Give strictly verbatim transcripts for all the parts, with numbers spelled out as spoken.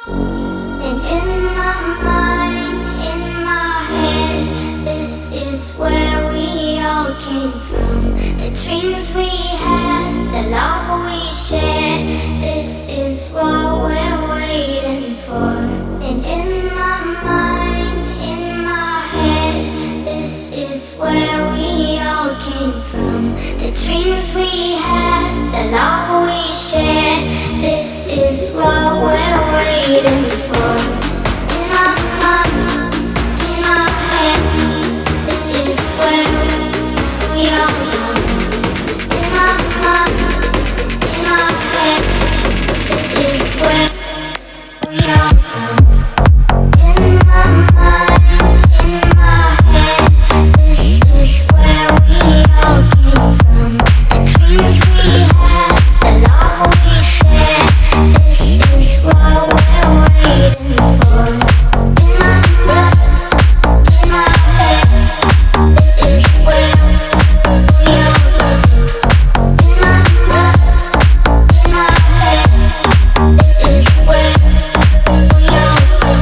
And in my mind, in my head, this is where we all came from. The dreams we had, the love we shared, this is what we're waiting for. And in my mind, in my head, this is where we all came from. The dreams we had, the love we shared, this is what we're waiting for. In my mind, in my head, this is where we all come. In my mind, in my head, this is where we all come. In my mind, in my head, this is where we all came from. The dreams we had, the love we shared, this is what we're waiting for. In my mind, in my head, this is where we all come. In my mind, in my head, this is where we all come.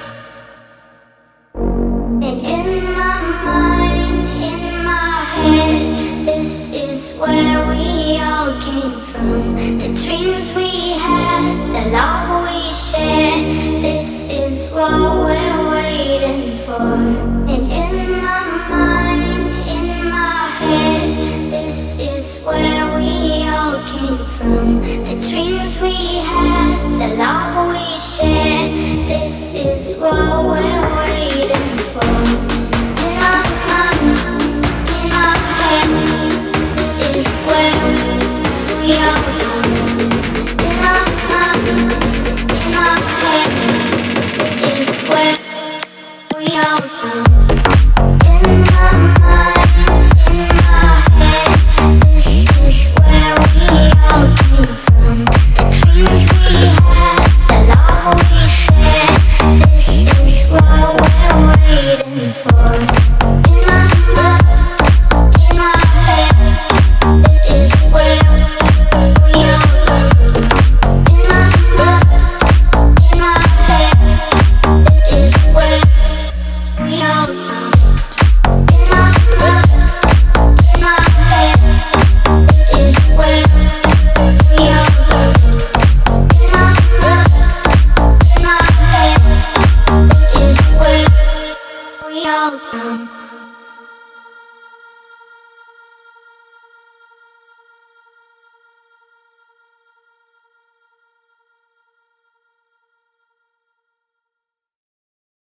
And in my mind, in my head, this is where we all came from. The dreams we had, the love